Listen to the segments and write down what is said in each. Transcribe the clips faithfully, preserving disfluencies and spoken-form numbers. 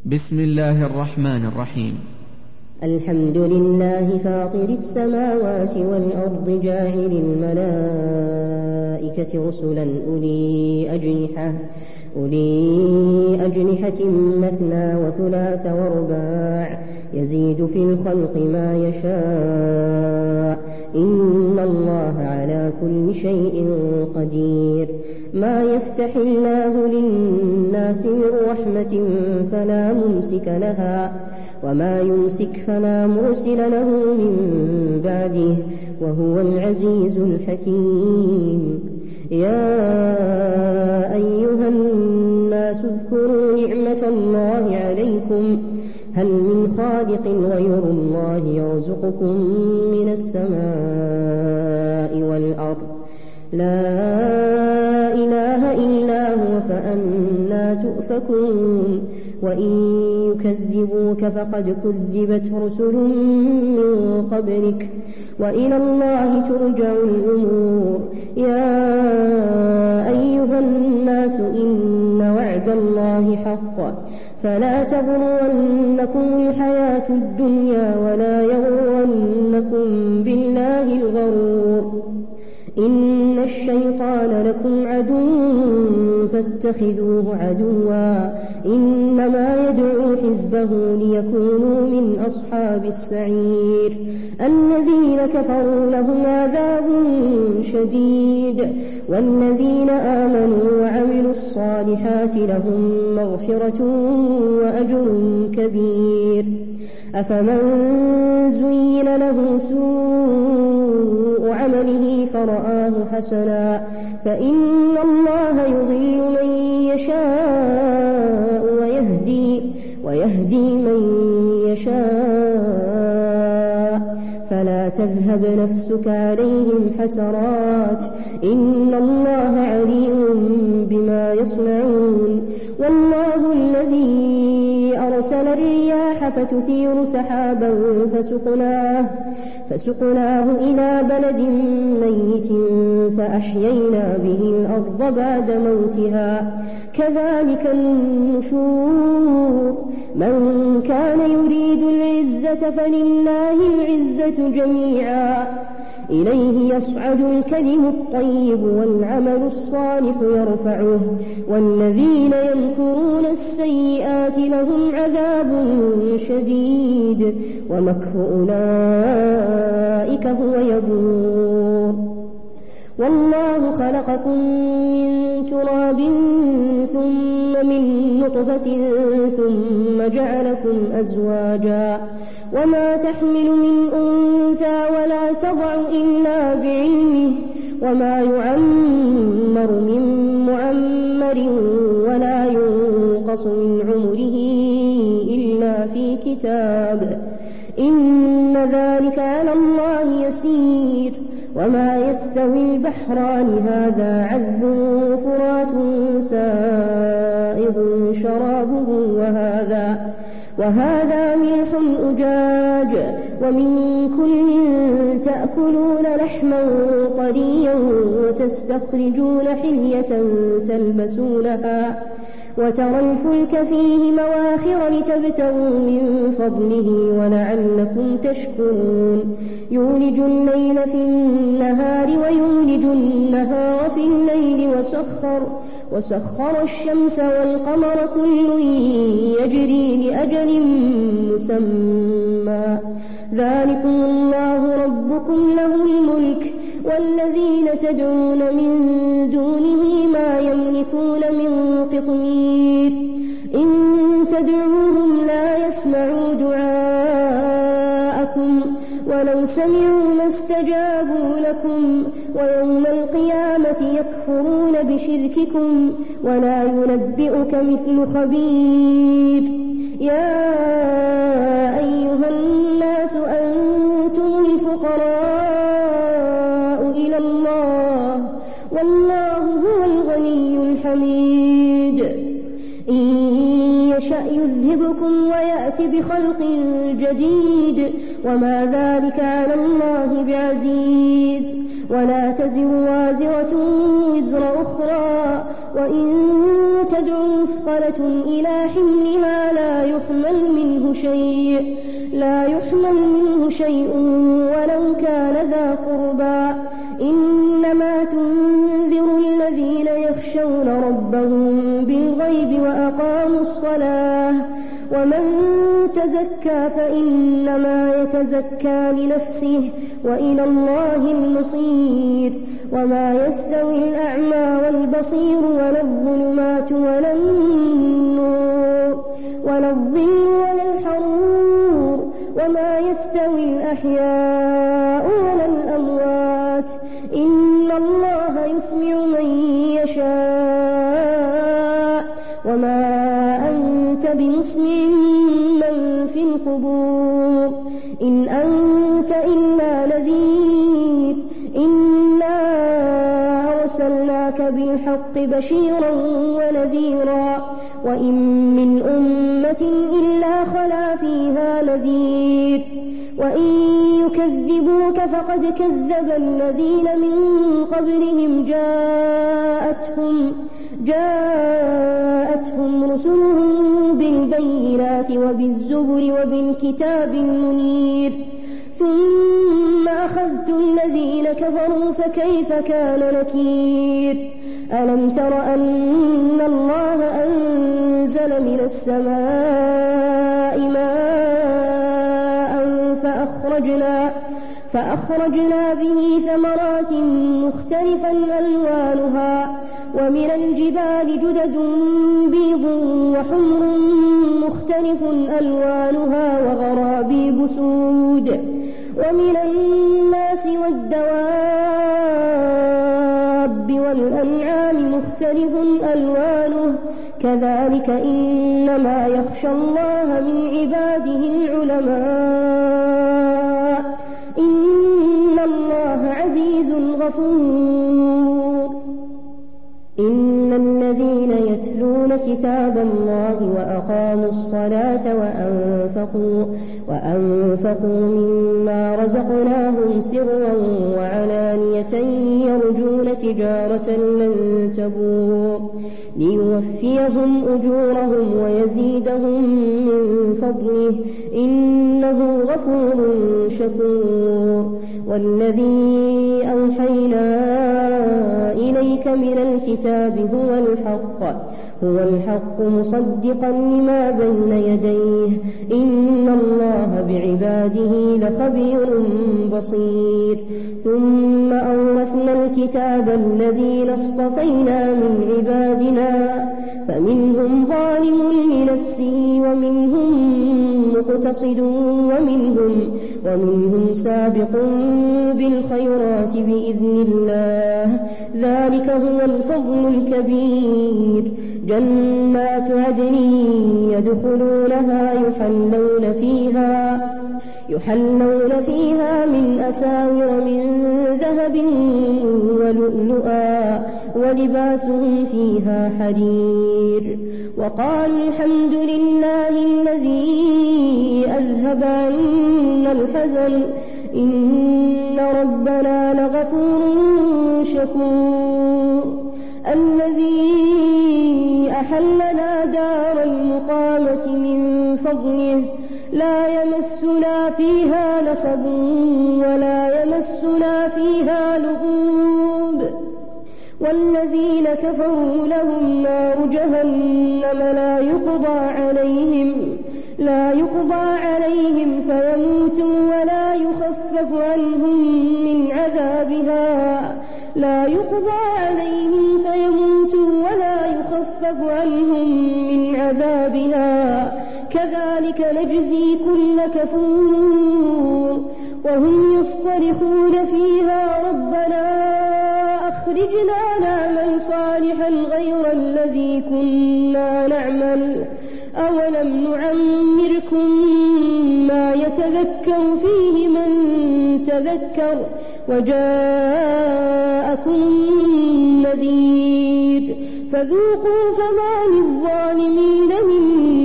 بسم الله الرحمن الرحيم. الحمد لله فاطر السماوات والأرض جاعل الملائكة رسلا أولي أجنحة أولي أجنحة مثنى وثلاث ورباع يزيد في الخلق ما يشاء إن الله على كل شيء قدير. ما يفتح الله للناس من رحمة فلا ممسك لها وما يمسك فلا مرسل له من بعده وهو العزيز الحكيم. يا أيها الناس اذكروا نعمة الله عليكم هل من خالق غير الله يرزقكم من السماء والأرض لا إله إلا هو فأنى تؤفكون. وإن يكذبوك فقد كذبت رسل من قبلك وإلى الله ترجع الأمور. يا أيها الناس إن وعد الله حق فلا تغرنكم الحياة الدنيا ولا يغرنكم بالله الغرور. إن الشيطان لكم عدو فاتخذوه عدوا إنما يدعو حزبه ليكونوا من أصحاب السعير. الذين كفروا لهم عذاب شديد والذين آمنوا وعملوا الصالحات لهم مغفرة وأجر كبير. أفمن زين له سوء عمله فرآه حسنا فإن الله يضل من يشاء ويهدي, ويهدي من يشاء فلا تذهب نفسك عليهم حسرات إن الله عليم بما يصنعون. والله الذي أرسل الرياح فتثير سحابا فسقناه, فسقناه إلى بلد ميت فأحيينا به الأرض بعد موتها كذلك النشور. من كان يريد العزة فلله العزة جميعا إليه يصعد الكلم الطيب والعمل الصالح يرفعه والذين يمكرون السيئات لهم عذاب شديد ومكر أولئك هو يبور. والله خلقكم من تراب ثم من نطفة ثم جعلكم أزواجا وما تحمل من أنثى ولا تضع إلا بعلمه وما يعمر من معمر ولا ينقص من عمره إلا في كتاب إن ذلك على الله يسير. وما يستوي البحران هذا عذب فرات سائغ شرابه وهذا وهذا ملح أجاج ومن كل تأكلون لحما طريا وتستخرجون حلية تلبسونها وترى الفلك فيه مواخر لتبتغوا من فضله ولعلكم تشكرون. يولج الليل في النهار ويولج النهار في الليل وسخر, وسخر الشمس والقمر كل يجري لأجل مسمى ذلكم الله ربكم له الملك والذين تدعون من دونه ما يملكون من قطمير. إن تدعوهم لا يسمعوا دعاءكم ولو سمعوا ما استجابوا لكم ويوم القيامة يكفرون بشرككم ولا ينبئك مثل خبير. يا أيها الناس أنتم الفقراء إلى الله والله هو الغني الحميد. إن يشأ يذهبكم ويأتي بخلق جديد وما ذلك على الله بعزيز. ولا تزر وازرة وزر أخرى وإن تدع مثقلة إلى حملها لا يحمل منه شيء لا يحمل منه شيء ولو كان ذا قربى إنما تنذر الذين يخشون ربهم بالغيب وأقاموا الصلاة ومن تزكى فإنما يتزكى لنفسه وإلى الله المصير وما يستوي الأعمى والبصير ولا الظلمات ولا النور ولا الظل ولا الحرور وما يستوي الأحياء ولا الأموات إن الله يسمع من يشاء وما أنت بمسمع من في القبور إن أنت إلا نذير إنا أرسلناك بالحق بشيرا ونذيرا وإن من أمة إلا خلا فيها نذير وإن يكذبوك فقد كذب الذين من قبلهم جاءتهم جاءتهم رسلهم بالبينات وبالزبر وبالكتاب المنير ثم أخذت الذين كفروا فكيف كان نكير ألم تر أن الله أنزل من السماء ماء فأخرجنا فأخرجنا به ثمرات مختلفا ألوانها ومن الجبال جدد بيض وحمر مختلف ألوانها وغرابيب سود ومن الناس والدواب والأنعام مختلف ألوانه كذلك إنما يخشى الله من عباده العلماء إن الله عزيز غفور إن الذين يتلون كتاب الله وأقاموا الصلاة وأنفقوا, وأنفقوا مما رزقناهم سرا وعلانية يرجون تجارة لن تبور ليوفيهم أجورهم ويزيدهم من فضله إنه غفور شكور والذي أوحينا إليك من الكتاب هو الحق هو الحق مصدقا لما بين يديه إن الله بعباده لخبير بصير ثم أورثنا الكتاب الذين اصطفينا من عبادنا فمنهم ظالم لنفسه ومنهم مقتصد ومنهم, ومنهم سابق بالخيرات بإذن الله ذلك هو الفضل الكبير جنات عدن يدخلونها يحلون فيها يحلون فيها من أساور من ذهب ولؤلؤا ولباسهم فيها حرير وقالوا الحمد لله الذي أذهب عنا الحزن إن ربنا لغفور شكور الذي أحلنا دار المقامة من فضله لا يمسنا فيها نصب ولا يمسنا فيها لغوب والذين كفروا لهم نار جهنم لا يقضى عليهم لا يقضى عليهم فيموتوا ولا يخفف عنهم من عذابها لا يقضى عليهم فيموتوا ولا يخفف عنهم من عذابها كذلك نجزي كل كفور وهم يصطرخون فيها ربنا أخرجنا نعمل صالحا غير الذي كنا نعمل أولم نعمركم ما يتذكر فيه من تذكر وجاءكم النذير فذوقوا فما للظالمين من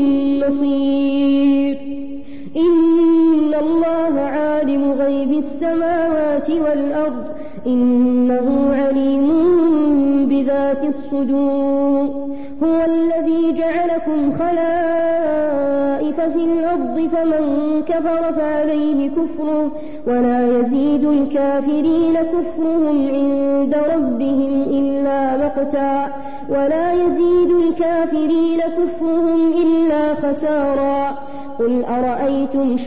نصير إن الله عالم غيب السماوات والأرض إنه عليم بذات الصدور هو الذي جعلكم خلائف أنفسك في الأرض فمن كفر فعليه كفره ولا يزيد الكافرين كفرهم عند ربهم إلا مقتا ولا يزيد الكافرين كفرهم إلا خسارا قل أرأيتم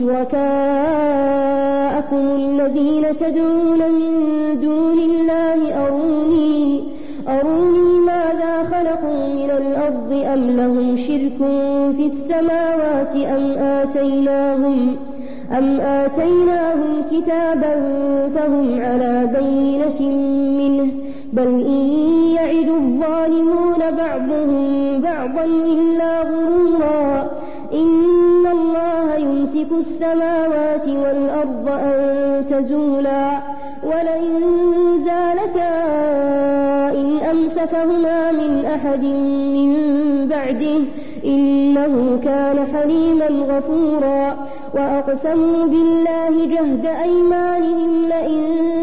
شركاءكم الذين تدعون من دون الله أروني أروني ماذا خلقوا من الأرض أم لهم شرك في السماوات أم آتيناهم أم آتيناهم كتابا فهم على بينة منه بل إن يعد الظالمون بعضهم بعضا إلا غرورا إن الله يمسك السماوات والأرض أن تزولا ولئن زالتا إن أمسكهما من أحد من بعده إنه كان حليما غفورا وأقسموا بالله جهد أيمانهم لئن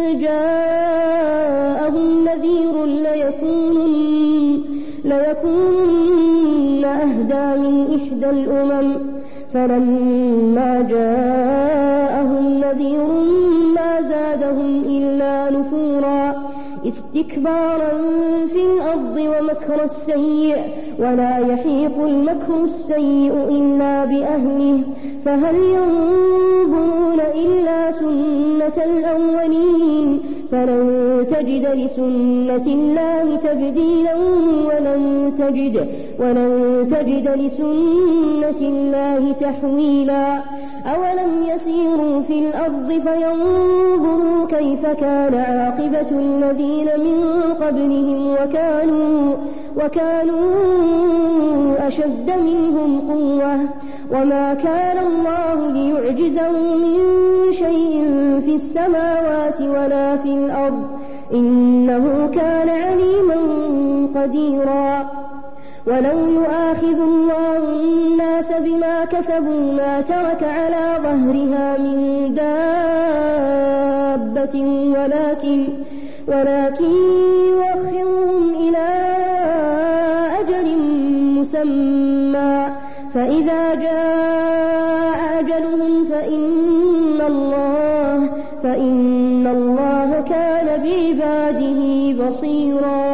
جاءهم نذير ليكونن, ليكونن أهدى من إحدى الأمم فلما جاءهم نذير ما زادهم إلا نفورا استكبارا في الأرض ومكر السيء ولا يحيق المكر السيء إلا بأهله فهل ينظرون إلا سنة الأولين فلن تجد لسنة الله تبديلا ولن تجد, ولن تجد لسنة الله تحويلا أولم يسيروا في الأرض فينظروا كيف كان عاقبة الذين من قبلهم وكانوا, وكانوا أشد منهم قوة وما كان الله ليعجزه من شيء في السماوات ولا في الأرض إنه كان عليما قديرا ولو يؤاخذ الله الناس بما كسبوا ما ترك على ظهرها من دابة ولكن, ولكن يؤخرهم إلى أجل مسمى فإذا جاء أجلهم فإن الله, فإن الله كان بعباده بصيرا.